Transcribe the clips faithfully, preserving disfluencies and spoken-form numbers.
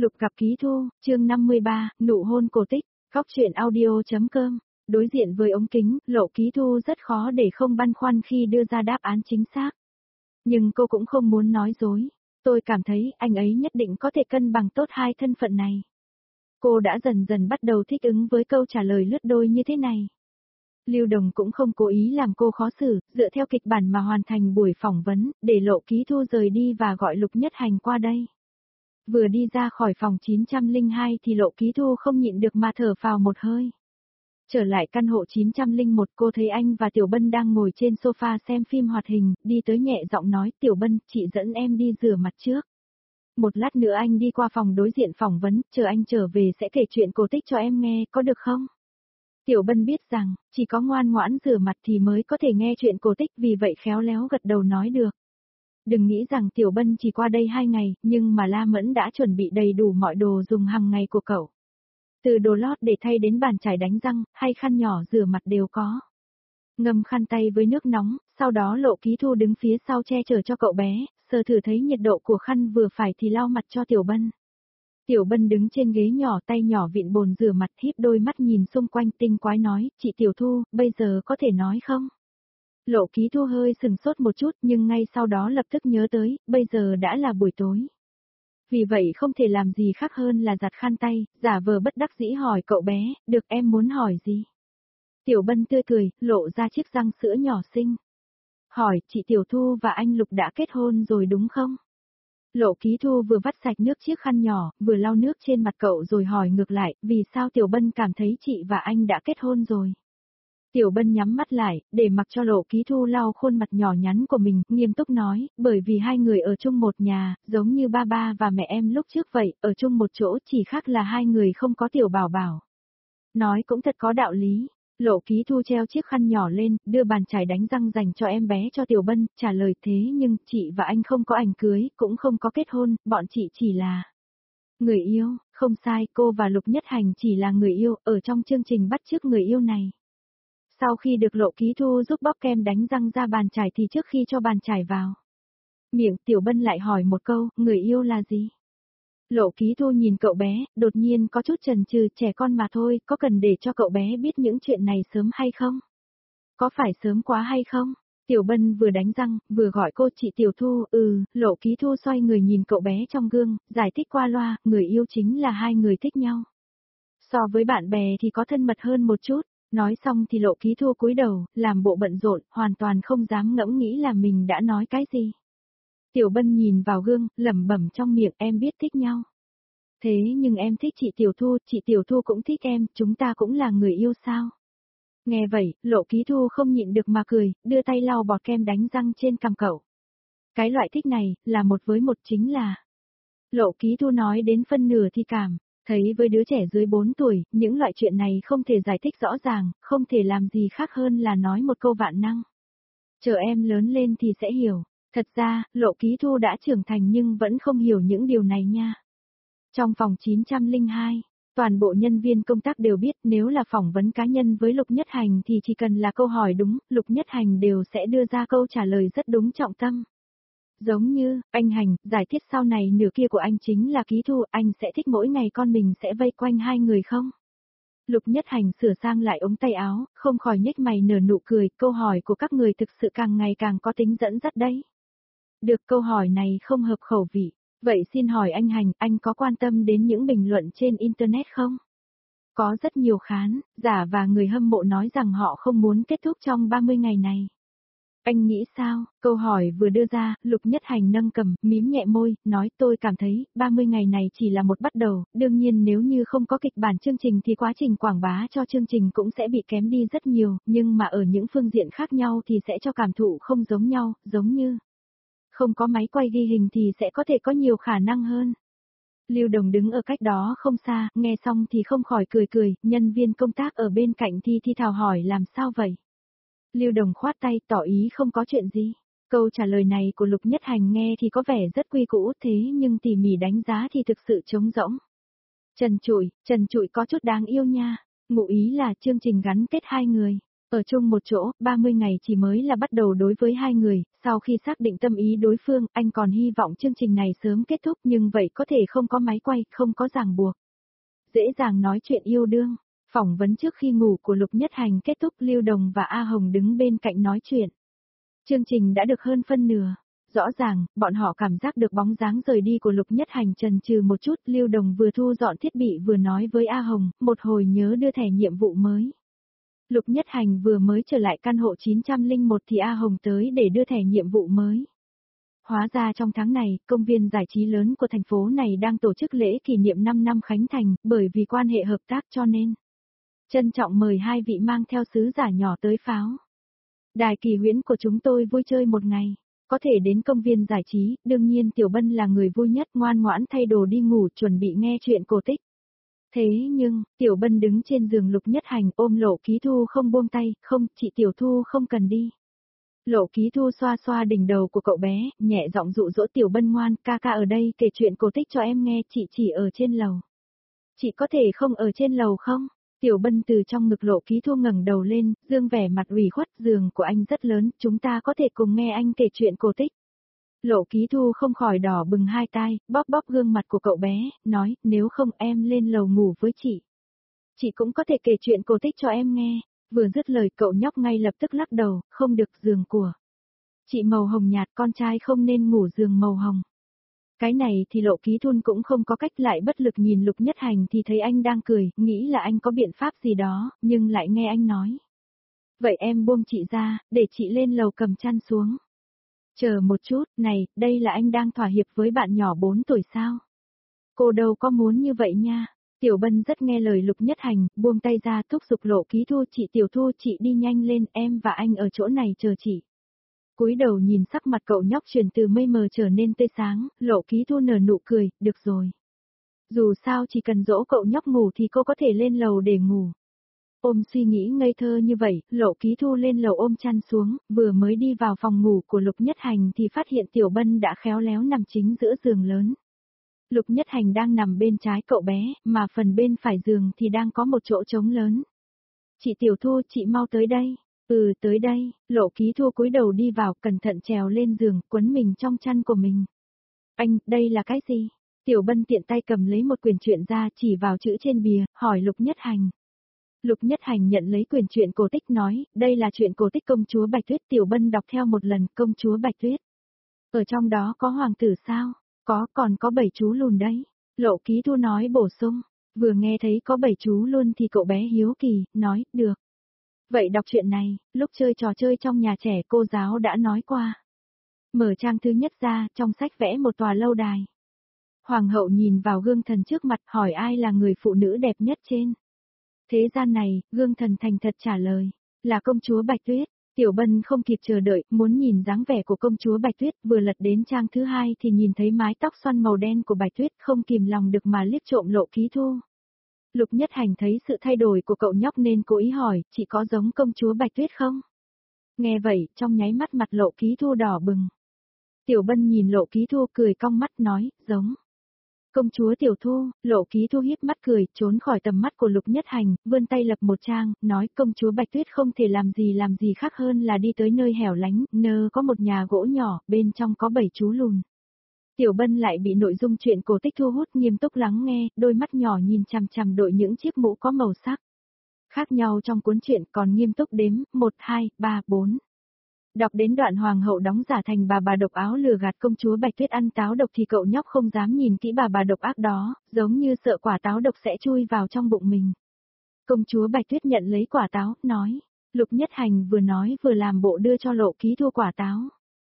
Lục gặp ký thu, chương năm mươi ba, nụ hôn cổ tích, góc truyện audio.com. Đối diện với ống kính, Lộ Ký Thu rất khó để không băn khoăn khi đưa ra đáp án chính xác. Nhưng cô cũng không muốn nói dối. Tôi cảm thấy anh ấy nhất định có thể cân bằng tốt hai thân phận này. Cô đã dần dần bắt đầu thích ứng với câu trả lời lướt đôi như thế này. Lưu Đồng cũng không cố ý làm cô khó xử, dựa theo kịch bản mà hoàn thành buổi phỏng vấn, để Lộ Ký Thu rời đi và gọi Lục Nhất Hành qua đây. Vừa đi ra khỏi phòng chín không hai thì Lộ Ký Thu không nhịn được mà thở phào một hơi. Trở lại căn hộ chín không một, cô thấy anh và Tiểu Bân đang ngồi trên sofa xem phim hoạt hình, đi tới nhẹ giọng nói, Tiểu Bân, chị dẫn em đi rửa mặt trước. Một lát nữa anh đi qua phòng đối diện phỏng vấn, chờ anh trở về sẽ kể chuyện cổ tích cho em nghe, có được không? Tiểu Bân biết rằng, chỉ có ngoan ngoãn rửa mặt thì mới có thể nghe chuyện cổ tích, vì vậy khéo léo gật đầu nói được. Đừng nghĩ rằng Tiểu Bân chỉ qua đây hai ngày, nhưng mà La Mẫn đã chuẩn bị đầy đủ mọi đồ dùng hàng ngày của cậu. Từ đồ lót để thay đến bàn chải đánh răng, hay khăn nhỏ rửa mặt đều có. Ngâm khăn tay với nước nóng, sau đó Lộ Ký Thu đứng phía sau che chở cho cậu bé, sờ thử thấy nhiệt độ của khăn vừa phải thì lau mặt cho Tiểu Bân. Tiểu Bân đứng trên ghế nhỏ, tay nhỏ vịn bồn rửa mặt, híp đôi mắt nhìn xung quanh tinh quái nói, chị Tiểu Thu, bây giờ có thể nói không? Lộ Ký Thu hơi sừng sốt một chút nhưng ngay sau đó lập tức nhớ tới, bây giờ đã là buổi tối. Vì vậy không thể làm gì khác hơn là giặt khăn tay, giả vờ bất đắc dĩ hỏi cậu bé, được em muốn hỏi gì? Tiểu Bân tươi cười, lộ ra chiếc răng sữa nhỏ xinh. Hỏi, chị Tiểu Thu và anh Lục đã kết hôn rồi đúng không? Lộ Ký Thu vừa vắt sạch nước chiếc khăn nhỏ, vừa lau nước trên mặt cậu rồi hỏi ngược lại, vì sao Tiểu Bân cảm thấy chị và anh đã kết hôn rồi? Tiểu Bân nhắm mắt lại, để mặc cho Lộ Ký Thu lau khuôn mặt nhỏ nhắn của mình, nghiêm túc nói, bởi vì hai người ở chung một nhà, giống như ba ba và mẹ em lúc trước vậy, ở chung một chỗ chỉ khác là hai người không có Tiểu Bảo Bảo. Nói cũng thật có đạo lý. Lộ Ký Thu treo chiếc khăn nhỏ lên, đưa bàn chải đánh răng dành cho em bé cho Tiểu Bân, trả lời thế nhưng chị và anh không có ảnh cưới, cũng không có kết hôn, bọn chị chỉ là người yêu. Không sai, cô và Lục Nhất Hành chỉ là người yêu, ở trong chương trình bắt chước người yêu này. Sau khi được Lộ Ký Thu giúp bóp kem đánh răng ra bàn chải thì trước khi cho bàn chải vào miệng, Tiểu Bân lại hỏi một câu, người yêu là gì? Lộ Ký Thu nhìn cậu bé, đột nhiên có chút chần chừ, trẻ con mà thôi, có cần để cho cậu bé biết những chuyện này sớm hay không? Có phải sớm quá hay không? Tiểu Bân vừa đánh răng, vừa gọi cô chị Tiểu Thu, ừ, Lộ Ký Thu xoay người nhìn cậu bé trong gương, giải thích qua loa, người yêu chính là hai người thích nhau. So với bạn bè thì có thân mật hơn một chút. Nói xong thì Lộ Ký Thu cúi đầu, làm bộ bận rộn, hoàn toàn không dám ngẫm nghĩ là mình đã nói cái gì. Tiểu Bân nhìn vào gương, lẩm bẩm trong miệng, em biết thích nhau. Thế nhưng em thích chị Tiểu Thu, chị Tiểu Thu cũng thích em, chúng ta cũng là người yêu sao? Nghe vậy, Lộ Ký Thu không nhịn được mà cười, đưa tay lau bọt kem đánh răng trên cằm cậu. Cái loại thích này, là một với một chính là. Lộ Ký Thu nói đến phân nửa thì cảm. Thấy với đứa trẻ dưới bốn tuổi, những loại chuyện này không thể giải thích rõ ràng, không thể làm gì khác hơn là nói một câu vạn năng. Chờ em lớn lên thì sẽ hiểu. Thật ra, Lộ Ký Thu đã trưởng thành nhưng vẫn không hiểu những điều này nha. Trong phòng chín không hai, toàn bộ nhân viên công tác đều biết nếu là phỏng vấn cá nhân với Lục Nhất Hành thì chỉ cần là câu hỏi đúng, Lục Nhất Hành đều sẽ đưa ra câu trả lời rất đúng trọng tâm. Giống như, anh Hành, giải thiết sau này nửa kia của anh chính là Ký Thu, anh sẽ thích mỗi ngày con mình sẽ vây quanh hai người không? Lục Nhất Hành sửa sang lại ống tay áo, không khỏi nhếch mày nở nụ cười, câu hỏi của các người thực sự càng ngày càng có tính dẫn dắt đấy. Được, câu hỏi này không hợp khẩu vị. Vậy xin hỏi anh Hành, anh có quan tâm đến những bình luận trên Internet không? Có rất nhiều khán giả và người hâm mộ nói rằng họ không muốn kết thúc trong ba mươi ngày này. Anh nghĩ sao? Câu hỏi vừa đưa ra, Lục Nhất Hành nâng cằm, mím nhẹ môi, nói tôi cảm thấy, ba mươi ngày này chỉ là một bắt đầu, đương nhiên nếu như không có kịch bản chương trình thì quá trình quảng bá cho chương trình cũng sẽ bị kém đi rất nhiều, nhưng mà ở những phương diện khác nhau thì sẽ cho cảm thụ không giống nhau, giống như không có máy quay ghi hình thì sẽ có thể có nhiều khả năng hơn. Lưu Đồng đứng ở cách đó không xa, nghe xong thì không khỏi cười cười, nhân viên công tác ở bên cạnh thì thi thào hỏi làm sao vậy? Lưu Đồng khoát tay tỏ ý không có chuyện gì. Câu trả lời này của Lục Nhất Hành nghe thì có vẻ rất quy củ thế nhưng tỉ mỉ đánh giá thì thực sự trống rỗng. Trần Trụi, Trần Trụi có chút đáng yêu nha. Ngụ ý là chương trình gắn kết hai người. Ở chung một chỗ, ba mươi ngày chỉ mới là bắt đầu đối với hai người, sau khi xác định tâm ý đối phương, anh còn hy vọng chương trình này sớm kết thúc nhưng vậy có thể không có máy quay, không có ràng buộc. Dễ dàng nói chuyện yêu đương. Phỏng vấn trước khi ngủ của Lục Nhất Hành kết thúc, Lưu Đồng và A Hồng đứng bên cạnh nói chuyện. Chương trình đã được hơn phân nửa. Rõ ràng, bọn họ cảm giác được bóng dáng rời đi của Lục Nhất Hành chần chừ một chút, Lưu Đồng vừa thu dọn thiết bị vừa nói với A Hồng, một hồi nhớ đưa thẻ nhiệm vụ mới. Lục Nhất Hành vừa mới trở lại căn hộ chín không một thì A Hồng tới để đưa thẻ nhiệm vụ mới. Hóa ra trong tháng này, công viên giải trí lớn của thành phố này đang tổ chức lễ kỷ niệm năm năm khánh thành, bởi vì quan hệ hợp tác cho nên trân trọng mời hai vị mang theo sứ giả nhỏ tới pháo. Đài Kỳ Huyễn của chúng tôi vui chơi một ngày, có thể đến công viên giải trí, đương nhiên Tiểu Bân là người vui nhất, ngoan ngoãn thay đồ đi ngủ chuẩn bị nghe chuyện cổ tích. Thế nhưng, Tiểu Bân đứng trên giường Lục Nhất Hành ôm Lộ Ký Thu không buông tay, không, chị Tiểu Thu không cần đi. Lộ Ký Thu xoa xoa đỉnh đầu của cậu bé, nhẹ giọng dụ dỗ Tiểu Bân ngoan, ca ca ở đây kể chuyện cổ tích cho em nghe, chị chỉ ở trên lầu. Chị có thể không ở trên lầu không? Tiểu Bân từ trong ngực Lộ Ký Thu ngẩng đầu lên, dương vẻ mặt ủy khuất, giường của anh rất lớn, chúng ta có thể cùng nghe anh kể chuyện cổ tích. Lộ Ký Thu không khỏi đỏ bừng hai tai, bóp bóp gương mặt của cậu bé, nói, nếu không em lên lầu ngủ với chị. Chị cũng có thể kể chuyện cổ tích cho em nghe. Vừa dứt lời cậu nhóc ngay lập tức lắc đầu, không được, giường của chị màu hồng nhạt, con trai không nên ngủ giường màu hồng. Cái này thì Lộ Ký Thun cũng không có cách, lại bất lực nhìn Lục Nhất Hành thì thấy anh đang cười, nghĩ là anh có biện pháp gì đó, nhưng lại nghe anh nói. Vậy em buông chị ra, để chị lên lầu cầm chăn xuống. Chờ một chút, này, đây là anh đang thỏa hiệp với bạn nhỏ bốn tuổi sao? Cô đâu có muốn như vậy nha. Tiểu Bân rất nghe lời Lục Nhất Hành, buông tay ra thúc giục Lộ Ký Thu, chị Tiểu Thu chị đi nhanh lên, em và anh ở chỗ này chờ chị. Cúi đầu nhìn sắc mặt cậu nhóc chuyển từ mây mờ trở nên tươi sáng, Lộ Ký Thu nở nụ cười, được rồi. Dù sao chỉ cần dỗ cậu nhóc ngủ thì cô có thể lên lầu để ngủ. Ôm suy nghĩ ngây thơ như vậy, Lộ Ký Thu lên lầu ôm chăn xuống, vừa mới đi vào phòng ngủ của Lục Nhất Hành thì phát hiện Tiểu Bân đã khéo léo nằm chính giữa giường lớn. Lục Nhất Hành đang nằm bên trái cậu bé, mà phần bên phải giường thì đang có một chỗ trống lớn. Chị Tiểu Thu, chị mau tới đây. Ừ, tới đây. Lộ Ký Thu cúi đầu đi vào, cẩn thận trèo lên giường, quấn mình trong chăn của mình. Anh, đây là cái gì? Tiểu Bân tiện tay cầm lấy một quyển truyện ra, chỉ vào chữ trên bìa, hỏi Lục Nhất Hành. Lục Nhất Hành nhận lấy quyển truyện cổ tích nói, đây là truyện cổ tích công chúa Bạch Tuyết. Tiểu Bân đọc theo một lần, công chúa Bạch Tuyết. Ở trong đó có hoàng tử sao? Có, còn có bảy chú lùn đấy. Lộ Ký Thu nói bổ sung. Vừa nghe thấy có bảy chú luôn thì cậu bé hiếu kỳ, nói, được. Vậy đọc chuyện này, lúc chơi trò chơi trong nhà trẻ cô giáo đã nói qua. Mở trang thứ nhất ra, trong sách vẽ một tòa lâu đài. Hoàng hậu nhìn vào gương thần trước mặt, hỏi ai là người phụ nữ đẹp nhất trên thế gian này, gương thần thành thật trả lời, là công chúa Bạch Tuyết. Tiểu Bân không kịp chờ đợi, muốn nhìn dáng vẻ của công chúa Bạch Tuyết, vừa lật đến trang thứ hai thì nhìn thấy mái tóc xoăn màu đen của Bạch Tuyết, không kìm lòng được mà liếc trộm Lộ Ký Thu. Lục Nhất Hành thấy sự thay đổi của cậu nhóc nên cố ý hỏi, chị có giống công chúa Bạch Tuyết không? Nghe vậy, trong nháy mắt mặt Lộ Ký Thu đỏ bừng. Tiểu Bân nhìn Lộ Ký Thu cười cong mắt nói, giống. Công chúa Tiểu Thu, Lộ Ký Thu hiếp mắt cười, trốn khỏi tầm mắt của Lục Nhất Hành, vươn tay lập một trang, nói công chúa Bạch Tuyết không thể làm gì làm gì khác hơn là đi tới nơi hẻo lánh, nơ có một nhà gỗ nhỏ, bên trong có bảy chú lùn. Tiểu Bân lại bị nội dung chuyện cổ tích thu hút, nghiêm túc lắng nghe, đôi mắt nhỏ nhìn chằm chằm đội những chiếc mũ có màu sắc khác nhau trong cuốn truyện, còn nghiêm túc đếm, một, hai, ba, bốn. Đọc đến đoạn hoàng hậu đóng giả thành bà bà độc áo lừa gạt công chúa Bạch Tuyết ăn táo độc thì cậu nhóc không dám nhìn kỹ bà bà độc ác đó, giống như sợ quả táo độc sẽ chui vào trong bụng mình. Công chúa Bạch Tuyết nhận lấy quả táo, nói. Lục Nhất Hành vừa nói vừa làm bộ đưa cho Lộ Ký Thu quả táo.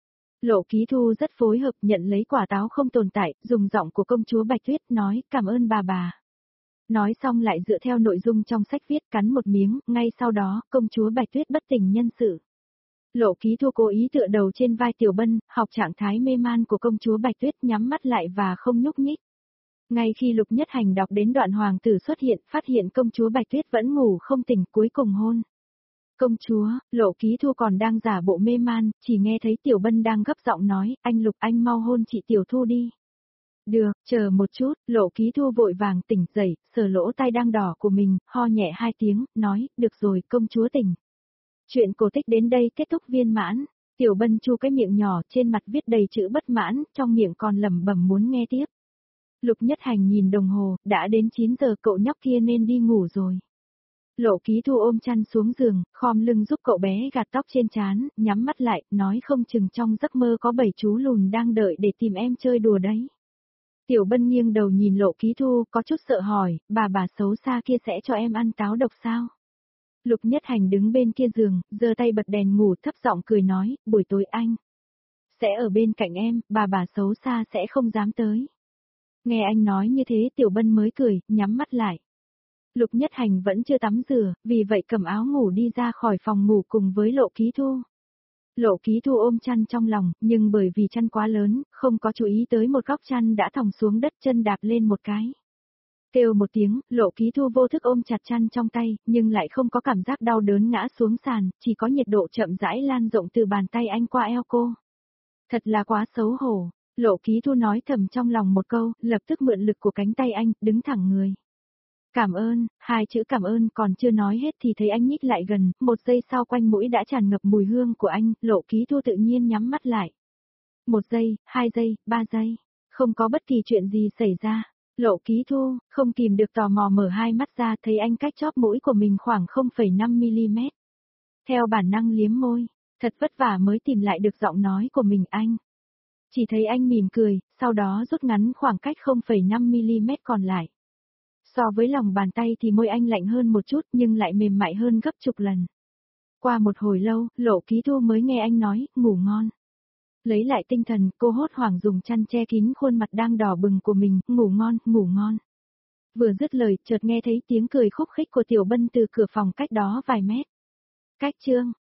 Lộ Ký Thu rất phối hợp, nhận lấy quả táo không tồn tại, dùng giọng của công chúa Bạch Tuyết nói, cảm ơn bà bà. Nói xong lại dựa theo nội dung trong sách viết, cắn một miếng, ngay sau đó, công chúa Bạch Tuyết bất tỉnh nhân sự. Lộ Ký Thu cố ý tựa đầu trên vai Tiểu Bân, học trạng thái mê man của công chúa Bạch Tuyết, nhắm mắt lại và không nhúc nhích. Ngay khi Lục Nhất Hành đọc đến đoạn hoàng tử xuất hiện, phát hiện công chúa Bạch Tuyết vẫn ngủ không tỉnh, cuối cùng hôn. Công chúa, Lộ Ký Thu còn đang giả bộ mê man, chỉ nghe thấy Tiểu Bân đang gấp giọng nói, anh Lục anh mau hôn chị Tiểu Thu đi. Được, chờ một chút, Lộ Ký Thu vội vàng tỉnh dậy, sờ lỗ tai đang đỏ của mình, ho nhẹ hai tiếng, nói, được rồi công chúa tỉnh. Chuyện cổ tích đến đây kết thúc viên mãn. Tiểu Bân chu cái miệng nhỏ trên mặt viết đầy chữ bất mãn, trong miệng còn lẩm bẩm muốn nghe tiếp. Lục Nhất Hành nhìn đồng hồ, đã đến chín giờ cậu nhóc kia nên đi ngủ rồi. Lộ Ký Thu ôm chăn xuống giường, khom lưng giúp cậu bé gạt tóc trên trán, nhắm mắt lại, nói không chừng trong giấc mơ có bảy chú lùn đang đợi để tìm em chơi đùa đấy. Tiểu Bân nghiêng đầu nhìn Lộ Ký Thu, có chút sợ hỏi, bà bà xấu xa kia sẽ cho em ăn táo độc sao? Lục Nhất Hành đứng bên kia giường, giơ tay bật đèn ngủ thấp giọng cười nói, buổi tối anh sẽ ở bên cạnh em, bà bà xấu xa sẽ không dám tới. Nghe anh nói như thế Tiểu Bân mới cười, nhắm mắt lại. Lục Nhất Hành vẫn chưa tắm rửa, vì vậy cầm áo ngủ đi ra khỏi phòng ngủ cùng với Lộ Ký Thu. Lộ Ký Thu ôm chăn trong lòng, nhưng bởi vì chăn quá lớn, không có chú ý tới một góc chăn đã thòng xuống đất, chân đạp lên một cái. Kêu một tiếng, Lộ Ký Thu vô thức ôm chặt chăn trong tay, nhưng lại không có cảm giác đau đớn ngã xuống sàn, chỉ có nhiệt độ chậm rãi lan rộng từ bàn tay anh qua eo cô. Thật là quá xấu hổ, Lộ Ký Thu nói thầm trong lòng một câu, lập tức mượn lực của cánh tay anh, đứng thẳng người. Cảm ơn, hai chữ cảm ơn còn chưa nói hết thì thấy anh nhích lại gần, một giây sau quanh mũi đã tràn ngập mùi hương của anh, Lộ Ký Thu tự nhiên nhắm mắt lại. Một giây, hai giây, ba giây, không có bất kỳ chuyện gì xảy ra. Lộ Ký Thu, không kìm được tò mò mở hai mắt ra thấy anh cách chóp mũi của mình khoảng không phẩy năm mi-li-mét. Theo bản năng liếm môi, thật vất vả mới tìm lại được giọng nói của mình anh. Chỉ thấy anh mỉm cười, sau đó rút ngắn khoảng cách không phẩy năm mi-li-mét còn lại. So với lòng bàn tay thì môi anh lạnh hơn một chút nhưng lại mềm mại hơn gấp chục lần. Qua một hồi lâu, Lộ Ký Thu mới nghe anh nói, ngủ ngon. Lấy lại tinh thần, cô hốt hoảng dùng chăn che kín khuôn mặt đang đỏ bừng của mình, ngủ ngon, ngủ ngon. Vừa dứt lời, chợt nghe thấy tiếng cười khúc khích của Tiểu Bân từ cửa phòng cách đó vài mét. Cách chương